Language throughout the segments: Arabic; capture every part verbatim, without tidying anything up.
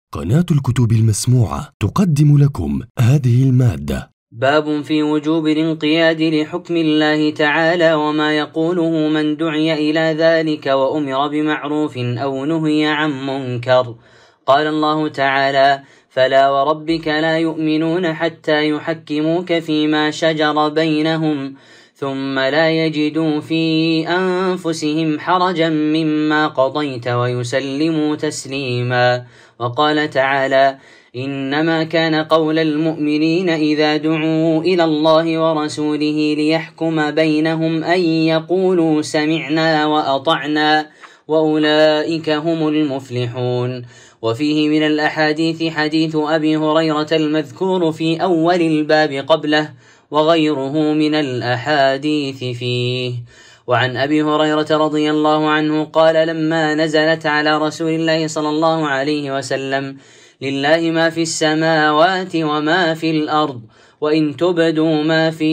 قناة الكتب المسموعة تقدم لكم هذه المادة. باب في وجوب الانقياد لحكم الله تعالى وما يقوله من دعي إلى ذلك وأمر بمعروف أو نهي عن منكر. قال الله تعالى: فلا وربك لا يؤمنون حتى يحكموك فيما شجر بينهم ثم لا يجدوا في أنفسهم حرجا مما قضيت ويسلموا تسليما. وقال تعالى: إنما كان قول المؤمنين إذا دعوا إلى الله ورسوله ليحكم بينهم أن يقولوا سمعنا وأطعنا وأولئك هم المفلحون. وفيه من الأحاديث حديث أبي هريرة المذكور في أول الباب قبله وغيره من الأحاديث فيه. وعن أبي هريرة رضي الله عنه قال: لما نزلت على رسول الله صلى الله عليه وسلم: لله ما في السماوات وما في الأرض، وإن تبدوا ما في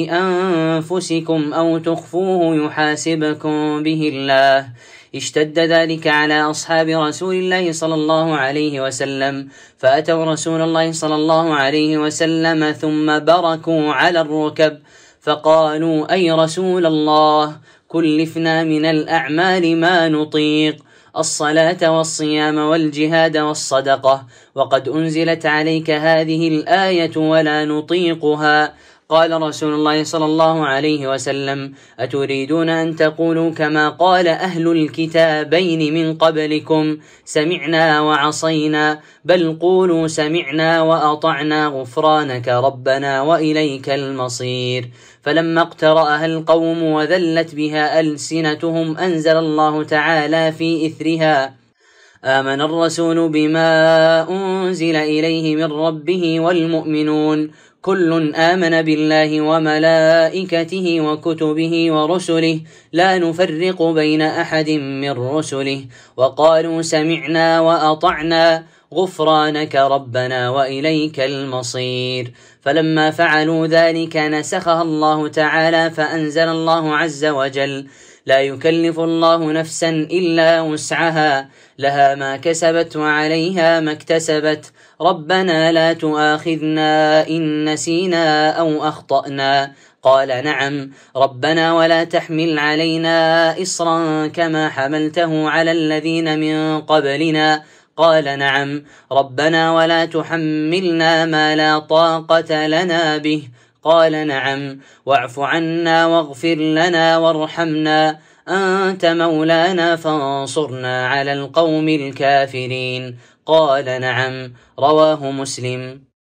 أنفسكم أو تخفوه يحاسبكم به الله، اشتد ذلك على أصحاب رسول الله صلى الله عليه وسلم، فأتوا رسول الله صلى الله عليه وسلم ثم بركوا على الركب فقالوا: أي رسول الله، كلفنا من الأعمال ما نطيق، الصلاة والصيام والجهاد والصدقة، وقد أنزلت عليك هذه الآية ولا نطيقها. قال رسول الله صلى الله عليه وسلم: أتريدون أن تقولوا كما قال أهل الكتابين من قبلكم: سمعنا وعصينا؟ بل قولوا سمعنا وأطعنا غفرانك ربنا وإليك المصير. فلما اقترأها القوم وذلت بها ألسنتهم أنزل الله تعالى في إثرها: آمن الرسول بما أنزل إليه من ربه والمؤمنون كل آمن بالله وملائكته وكتبه ورسله لا نفرق بين أحد من رسله وقالوا سمعنا وأطعنا غفرانك ربنا وإليك المصير. فلما فعلوا ذلك نسخها الله تعالى فأنزل الله عز وجل: لا يكلف الله نفسا إلا وسعها، لها ما كسبت وعليها ما اكتسبت، ربنا لا تؤاخذنا إن نسينا أو أخطأنا. قال: نعم ربنا ولا تحمل علينا إصرا كما حملته على الذين من قبلنا. قال: نعم ربنا ولا تحملنا ما لا طاقة لنا به. قال: نعم واعف عنا واغفر لنا وارحمنا، أنت مولانا فانصرنا على القوم الكافرين. قال: نعم. رواه مسلم.